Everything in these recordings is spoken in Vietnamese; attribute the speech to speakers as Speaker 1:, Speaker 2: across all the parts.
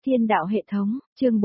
Speaker 1: Thiên đạo hệ thống, chương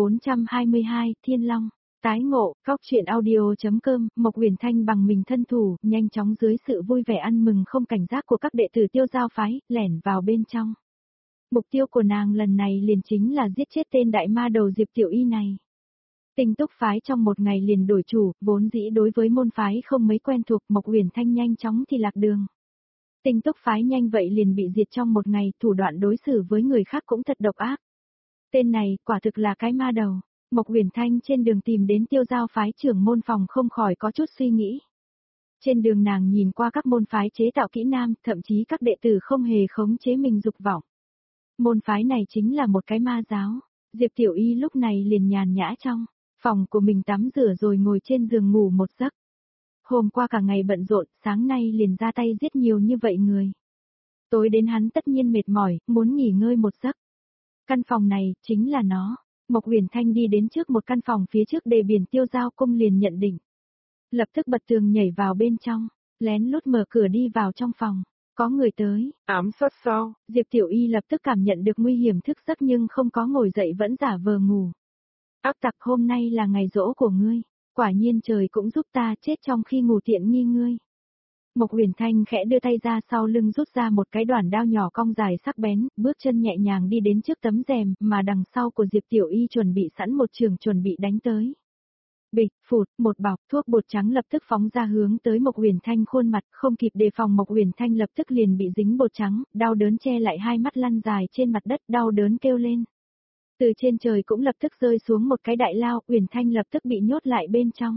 Speaker 1: 422, Thiên Long. Tái ngộ, góc truyện audio.com, Mộc Uyển Thanh bằng mình thân thủ, nhanh chóng dưới sự vui vẻ ăn mừng không cảnh giác của các đệ tử Tiêu Giao phái, lẻn vào bên trong. Mục tiêu của nàng lần này liền chính là giết chết tên đại ma đầu Diệp Tiểu Y này. Tinh Túc phái trong một ngày liền đổi chủ, vốn dĩ đối với môn phái không mấy quen thuộc, Mộc Uyển Thanh nhanh chóng thì lạc đường. Tinh Túc phái nhanh vậy liền bị diệt trong một ngày, thủ đoạn đối xử với người khác cũng thật độc ác. Tên này quả thực là cái ma đầu. Mộc Uyển Thanh trên đường tìm đến Tiêu Giao phái trưởng môn phòng không khỏi có chút suy nghĩ. Trên đường nàng nhìn qua các môn phái chế tạo kỹ nam, thậm chí các đệ tử không hề khống chế mình dục vọng. Môn phái này chính là một cái ma giáo. Diệp Tiểu Y lúc này liền nhàn nhã trong phòng của mình tắm rửa rồi ngồi trên giường ngủ một giấc. Hôm qua cả ngày bận rộn, sáng nay liền ra tay giết nhiều như vậy người. Tối đến hắn tất nhiên mệt mỏi, muốn nghỉ ngơi một giấc. Căn phòng này, chính là nó. Mộc Uyển Thanh đi đến trước một căn phòng phía trước đề biển Tiêu Giao cung liền nhận định. Lập tức bật tường nhảy vào bên trong, lén lút mở cửa đi vào trong phòng. Có người tới, ám sát sao? Diệp Tiểu Y lập tức cảm nhận được nguy hiểm thức giấc nhưng không có ngồi dậy vẫn giả vờ ngủ. Ác tặc, hôm nay là ngày giỗ của ngươi, quả nhiên trời cũng giúp ta chết trong khi ngủ tiện nghi ngươi. Mộc Uyển Thanh khẽ đưa tay ra sau lưng rút ra một cái đoản đao nhỏ cong dài sắc bén, bước chân nhẹ nhàng đi đến trước tấm rèm, mà đằng sau của Diệp Tiểu Y chuẩn bị sẵn một trường chuẩn bị đánh tới. Bịch, phụt, một bọc thuốc bột trắng lập tức phóng ra hướng tới Mộc Uyển Thanh khuôn mặt, không kịp đề phòng Mộc Uyển Thanh lập tức liền bị dính bột trắng, đau đớn che lại hai mắt lăn dài trên mặt đất, đau đớn kêu lên. Từ trên trời cũng lập tức rơi xuống một cái đại lao, Uyển Thanh lập tức bị nhốt lại bên trong.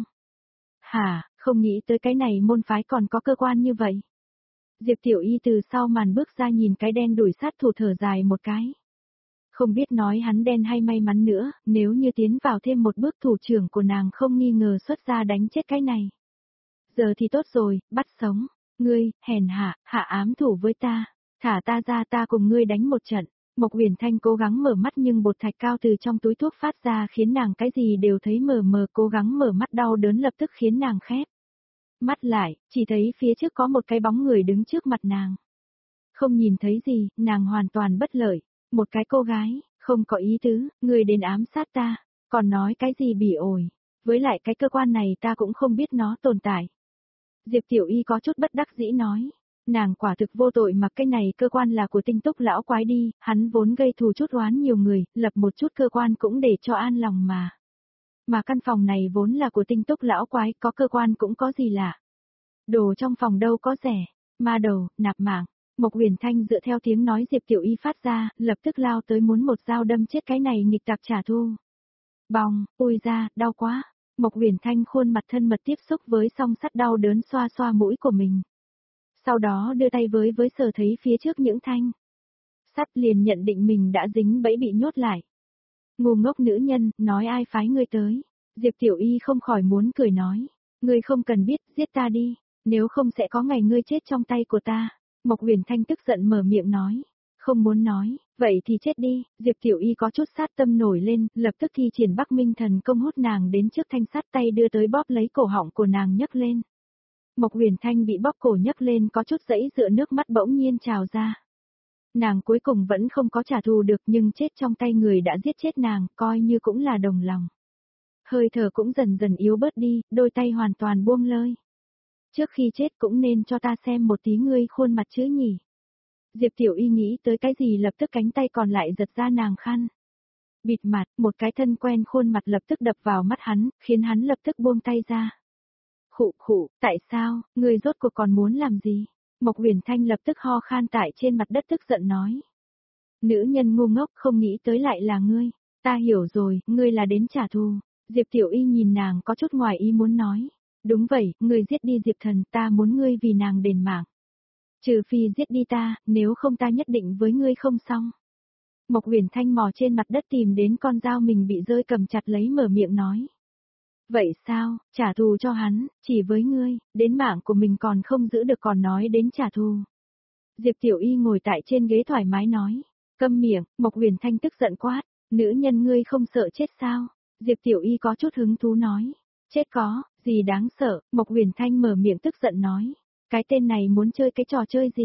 Speaker 1: Hả, không nghĩ tới cái này môn phái còn có cơ quan như vậy. Diệp Tiểu Y từ sau màn bước ra nhìn cái đen đuổi sát thủ thở dài một cái. Không biết nói hắn đen hay may mắn nữa, nếu như tiến vào thêm một bước thủ trưởng của nàng không nghi ngờ xuất ra đánh chết cái này. Giờ thì tốt rồi, bắt sống. Ngươi, hèn hạ, hạ ám thủ với ta. Thả ta ra ta cùng ngươi đánh một trận. Mộc Uyển Thanh cố gắng mở mắt nhưng bột thạch cao từ trong túi thuốc phát ra khiến nàng cái gì đều thấy mờ mờ, cố gắng mở mắt đau đớn lập tức khiến nàng khép mắt lại, chỉ thấy phía trước có một cái bóng người đứng trước mặt nàng. Không nhìn thấy gì, nàng hoàn toàn bất lợi. Một cái cô gái, không có ý tứ, người đến ám sát ta, còn nói cái gì bỉ ổi. Với lại cái cơ quan này ta cũng không biết nó tồn tại. Diệp Tiểu Y có chút bất đắc dĩ nói. Nàng quả thực vô tội mà cái này cơ quan là của Tinh Túc lão quái đi, hắn vốn gây thù chút oán nhiều người, lập một chút cơ quan cũng để cho an lòng mà. Mà căn phòng này vốn là của Tinh Túc lão quái, có cơ quan cũng có gì lạ. Đồ trong phòng đâu có rẻ, ma đầu, nạp mạng. Mộc Uyển Thanh dựa theo tiếng nói Diệp Tiểu Y phát ra, lập tức lao tới muốn một dao đâm chết cái này nghịch tặc trả thù. Bòng, ui ra, đau quá. Mộc Uyển Thanh khuôn mặt thân mật tiếp xúc với song sắt đau đớn xoa xoa mũi của mình. Sau đó đưa tay với sờ thấy phía trước những thanh sắt liền nhận định mình đã dính bẫy bị nhốt lại. Ngu ngốc nữ nhân, nói ai phái ngươi tới. Diệp Tiểu Y không khỏi muốn cười nói. Ngươi không cần biết, giết ta đi. Nếu không sẽ có ngày ngươi chết trong tay của ta. Mộc Uyển Thanh tức giận mở miệng nói. Không muốn nói, vậy thì chết đi. Diệp Tiểu Y có chút sát tâm nổi lên, lập tức thi triển Bắc Minh thần công hút nàng đến trước thanh sắt, tay đưa tới bóp lấy cổ họng của nàng nhấc lên. Mộc Uyển Thanh bị bóp cổ nhấc lên có chút dãy dựa, nước mắt bỗng nhiên trào ra. Nàng cuối cùng vẫn không có trả thù được nhưng chết trong tay người đã giết chết nàng, coi như cũng là đồng lòng. Hơi thở cũng dần dần yếu bớt đi, đôi tay hoàn toàn buông lơi. Trước khi chết cũng nên cho ta xem một tí ngươi khuôn mặt chứ nhỉ. Diệp Tiểu Y nghĩ tới cái gì lập tức cánh tay còn lại giật ra nàng khăn. Bịt mặt, một cái thân quen khuôn mặt lập tức đập vào mắt hắn, khiến hắn lập tức buông tay ra. Khụ khụ, tại sao, ngươi rốt cuộc còn muốn làm gì? Mộc Uyển Thanh lập tức ho khan tại trên mặt đất tức giận nói. Nữ nhân ngu ngốc, không nghĩ tới lại là ngươi. Ta hiểu rồi, ngươi là đến trả thù. Diệp Tiểu Y nhìn nàng có chút ngoài ý muốn nói. Đúng vậy, ngươi giết đi Diệp Thần, ta muốn ngươi vì nàng đền mạng. Trừ phi giết đi ta, nếu không ta nhất định với ngươi không xong. Mộc Uyển Thanh mò trên mặt đất tìm đến con dao mình bị rơi cầm chặt lấy mở miệng nói. Vậy sao, trả thù cho hắn, chỉ với ngươi, đến mạng của mình còn không giữ được còn nói đến trả thù. Diệp Tiểu Y ngồi tại trên ghế thoải mái nói. Câm miệng, Mộc Uyển Thanh tức giận quát. Nữ nhân ngươi không sợ chết sao? Diệp Tiểu Y có chút hứng thú nói. Chết có, gì đáng sợ, Mộc Uyển Thanh mở miệng tức giận nói. Cái tên này muốn chơi cái trò chơi gì?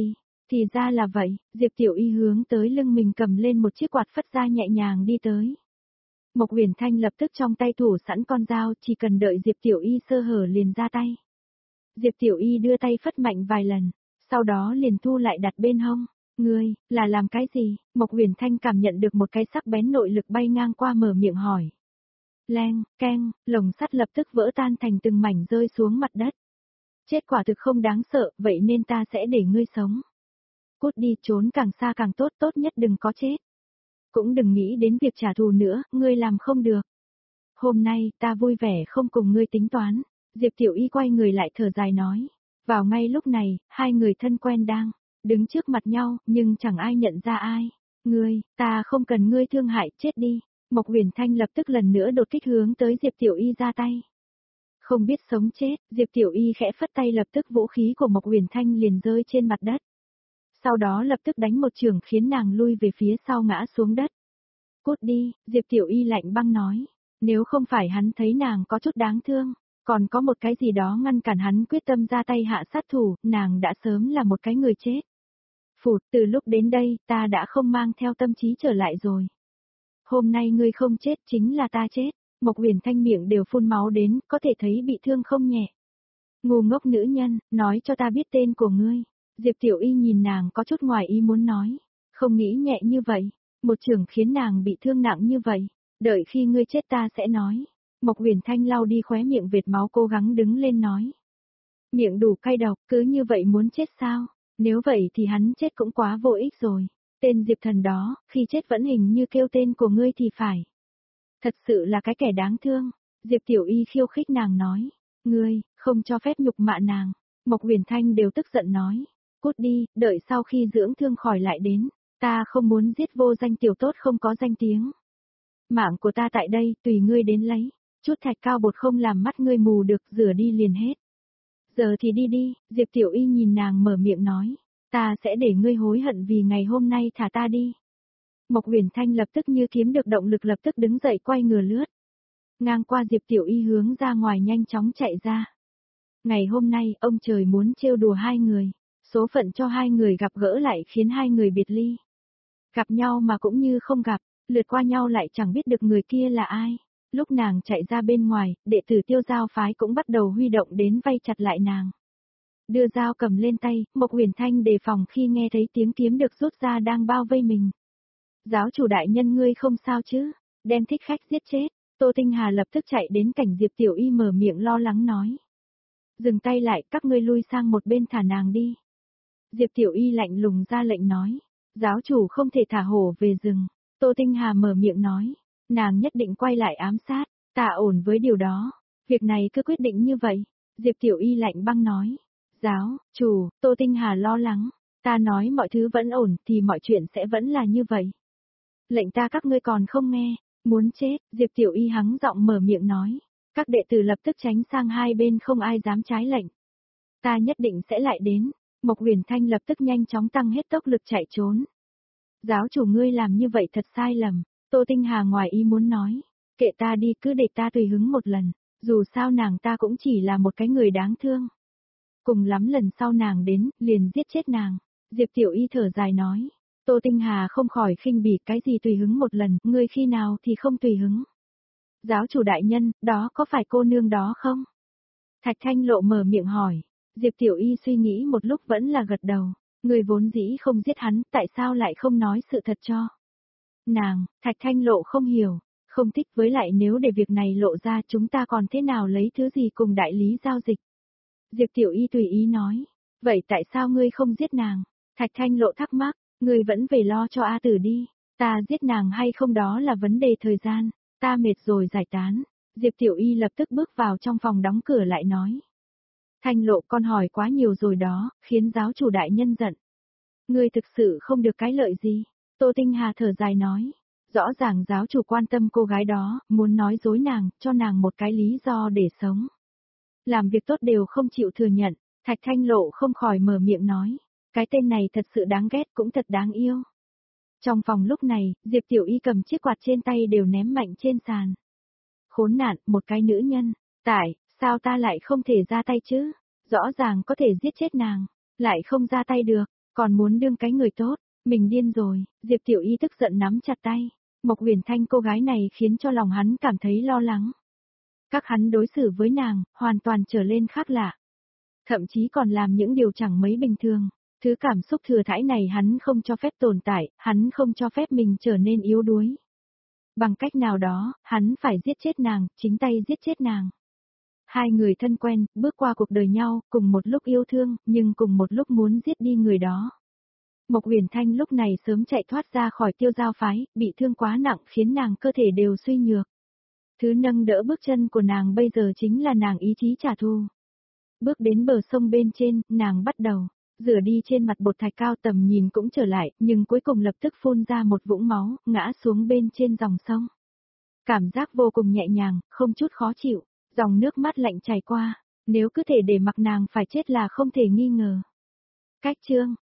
Speaker 1: Thì ra là vậy, Diệp Tiểu Y hướng tới lưng mình cầm lên một chiếc quạt phất ra nhẹ nhàng đi tới. Mộc Huyền Thanh lập tức trong tay thủ sẵn con dao, chỉ cần đợi Diệp Tiểu Y sơ hở liền ra tay. Diệp Tiểu Y đưa tay phất mạnh vài lần, sau đó liền thu lại đặt bên hông. Ngươi, là làm cái gì? Mộc Huyền Thanh cảm nhận được một cái sắc bén nội lực bay ngang qua mở miệng hỏi. Leng, keng, lồng sắt lập tức vỡ tan thành từng mảnh rơi xuống mặt đất. Chết quả thực không đáng sợ, vậy nên ta sẽ để ngươi sống. Cút đi, trốn càng xa càng tốt, tốt nhất đừng có chết. Cũng đừng nghĩ đến việc trả thù nữa, ngươi làm không được. Hôm nay, ta vui vẻ không cùng ngươi tính toán. Diệp Tiểu Y quay người lại thở dài nói. Vào ngay lúc này, hai người thân quen đang đứng trước mặt nhau, nhưng chẳng ai nhận ra ai. Ngươi, ta không cần ngươi thương hại, chết đi. Mộc Huyền Thanh lập tức lần nữa đột kích hướng tới Diệp Tiểu Y ra tay. Không biết sống chết, Diệp Tiểu Y khẽ phất tay lập tức vũ khí của Mộc Huyền Thanh liền rơi trên mặt đất. Sau đó lập tức đánh một chưởng khiến nàng lui về phía sau ngã xuống đất. Cút đi, Diệp Tiểu Y lạnh băng nói. Nếu không phải hắn thấy nàng có chút đáng thương, còn có một cái gì đó ngăn cản hắn quyết tâm ra tay hạ sát thủ, nàng đã sớm là một cái người chết. Phụt, từ lúc đến đây, ta đã không mang theo tâm trí trở lại rồi. Hôm nay ngươi không chết chính là ta chết. Mộc Huyền Thanh miệng đều phun máu đến, có thể thấy bị thương không nhẹ. Ngu ngốc nữ nhân, nói cho ta biết tên của ngươi. Diệp Tiểu Y nhìn nàng có chút ngoài ý muốn nói. Không nghĩ nhẹ như vậy. Một chưởng khiến nàng bị thương nặng như vậy. Đợi khi ngươi chết ta sẽ nói. Mộc Huyền Thanh lau đi khóe miệng vệt máu cố gắng đứng lên nói. Miệng đủ cay độc, cứ như vậy muốn chết sao? Nếu vậy thì hắn chết cũng quá vô ích rồi. Tên Diệp Thần đó, khi chết vẫn hình như kêu tên của ngươi thì phải. Thật sự là cái kẻ đáng thương. Diệp Tiểu Y khiêu khích nàng nói. Ngươi, không cho phép nhục mạ nàng. Mộc Huyền Thanh đều tức giận nói. Cút đi, đợi sau khi dưỡng thương khỏi lại đến. Ta không muốn giết vô danh tiểu tốt không có danh tiếng. Mạng của ta tại đây, tùy ngươi đến lấy. Chút thạch cao bột không làm mắt ngươi mù được, rửa đi liền hết. Giờ thì đi đi, Diệp Tiểu Y nhìn nàng mở miệng nói. Ta sẽ để ngươi hối hận vì ngày hôm nay thả ta đi. Mộc Huyền Thanh lập tức như kiếm được động lực lập tức đứng dậy quay ngửa lướt. Ngang qua Diệp Tiểu Y hướng ra ngoài nhanh chóng chạy ra. Ngày hôm nay, ông trời muốn trêu đùa hai người. Số phận cho hai người gặp gỡ lại khiến hai người biệt ly. Gặp nhau mà cũng như không gặp, lượt qua nhau lại chẳng biết được người kia là ai. Lúc nàng chạy ra bên ngoài, đệ tử Tiêu Giao phái cũng bắt đầu huy động đến vây chặt lại nàng. Đưa dao cầm lên tay, Mộc Huyền Thanh đề phòng khi nghe thấy tiếng kiếm được rút ra đang bao vây mình. Giáo chủ đại nhân ngươi không sao chứ, đem thích khách giết chết. Tô Tinh Hà lập tức chạy đến cảnh Diệp Tiểu Y mở miệng lo lắng nói. Dừng tay lại, các ngươi lui sang một bên thả nàng đi. Diệp Tiểu Y lạnh lùng ra lệnh nói. Giáo chủ không thể thả hổ về rừng. Tô Tinh Hà mở miệng nói. Nàng nhất định quay lại ám sát, ta ổn với điều đó. Việc này cứ quyết định như vậy. Diệp Tiểu Y lạnh băng nói. Giáo, chủ, Tô Tinh Hà lo lắng. Ta nói mọi thứ vẫn ổn thì mọi chuyện sẽ vẫn là như vậy. Lệnh ta các ngươi còn không nghe. Muốn chết, Diệp Tiểu Y hắng giọng mở miệng nói. Các đệ tử lập tức tránh sang hai bên không ai dám trái lệnh. Ta nhất định sẽ lại đến. Mộc Huyền Thanh lập tức nhanh chóng tăng hết tốc lực chạy trốn. Giáo chủ ngươi làm như vậy thật sai lầm. Tô Tinh Hà ngoài ý muốn nói. Kệ ta đi, cứ để ta tùy hứng một lần. Dù sao nàng ta cũng chỉ là một cái người đáng thương. Cùng lắm lần sau nàng đến, liền giết chết nàng. Diệp Tiểu Y thở dài nói. Tô Tinh Hà không khỏi khinh bỉ cái gì tùy hứng một lần, ngươi khi nào thì không tùy hứng. Giáo chủ đại nhân, đó có phải cô nương đó không? Thạch Thanh Lộ mở miệng hỏi. Diệp Tiểu Y suy nghĩ một lúc vẫn là gật đầu. Người vốn dĩ không giết hắn, tại sao lại không nói sự thật cho? Nàng, Thạch Thanh Lộ không hiểu, không thích với lại nếu để việc này lộ ra chúng ta còn thế nào lấy thứ gì cùng đại lý giao dịch. Diệp Tiểu Y tùy ý nói. Vậy tại sao ngươi không giết nàng? Thạch Thanh Lộ thắc mắc, ngươi vẫn về lo cho A Tử đi. Ta giết nàng hay không đó là vấn đề thời gian. Ta mệt rồi giải tán. Diệp Tiểu Y lập tức bước vào trong phòng đóng cửa lại nói. Thanh Lộ con hỏi quá nhiều rồi đó, khiến giáo chủ đại nhân giận. Ngươi thực sự không được cái lợi gì. Tô Tinh Hà thở dài nói. Rõ ràng giáo chủ quan tâm cô gái đó, muốn nói dối nàng, cho nàng một cái lý do để sống. Làm việc tốt đều không chịu thừa nhận, Thạch Thanh Lộ không khỏi mở miệng nói. Cái tên này thật sự đáng ghét cũng thật đáng yêu. Trong phòng lúc này, Diệp Tiểu Y cầm chiếc quạt trên tay đều ném mạnh trên sàn. Khốn nạn, một cái nữ nhân. Tại, sao ta lại không thể ra tay chứ? Rõ ràng có thể giết chết nàng, lại không ra tay được. Còn muốn đương cái người tốt, mình điên rồi, Diệp Tiểu Y tức giận nắm chặt tay. Mộc Huyền Thanh cô gái này khiến cho lòng hắn cảm thấy lo lắng. Các hắn đối xử với nàng, hoàn toàn trở lên khác lạ. Thậm chí còn làm những điều chẳng mấy bình thường. Thứ cảm xúc thừa thãi này hắn không cho phép tồn tại, hắn không cho phép mình trở nên yếu đuối. Bằng cách nào đó, hắn phải giết chết nàng, chính tay giết chết nàng. Hai người thân quen, bước qua cuộc đời nhau, cùng một lúc yêu thương, nhưng cùng một lúc muốn giết đi người đó. Mộc Huyền Thanh lúc này sớm chạy thoát ra khỏi Tiêu Giao phái, bị thương quá nặng khiến nàng cơ thể đều suy nhược. Thứ nâng đỡ bước chân của nàng bây giờ chính là nàng ý chí trả thù. Bước đến bờ sông bên trên, nàng bắt đầu rửa đi trên mặt bột thạch cao, tầm nhìn cũng trở lại, nhưng cuối cùng lập tức phun ra một vũng máu, ngã xuống bên trên dòng sông. Cảm giác vô cùng nhẹ nhàng, không chút khó chịu, dòng nước mắt lạnh chảy qua, nếu cứ thể để mặc nàng phải chết là không thể nghi ngờ. Cách chương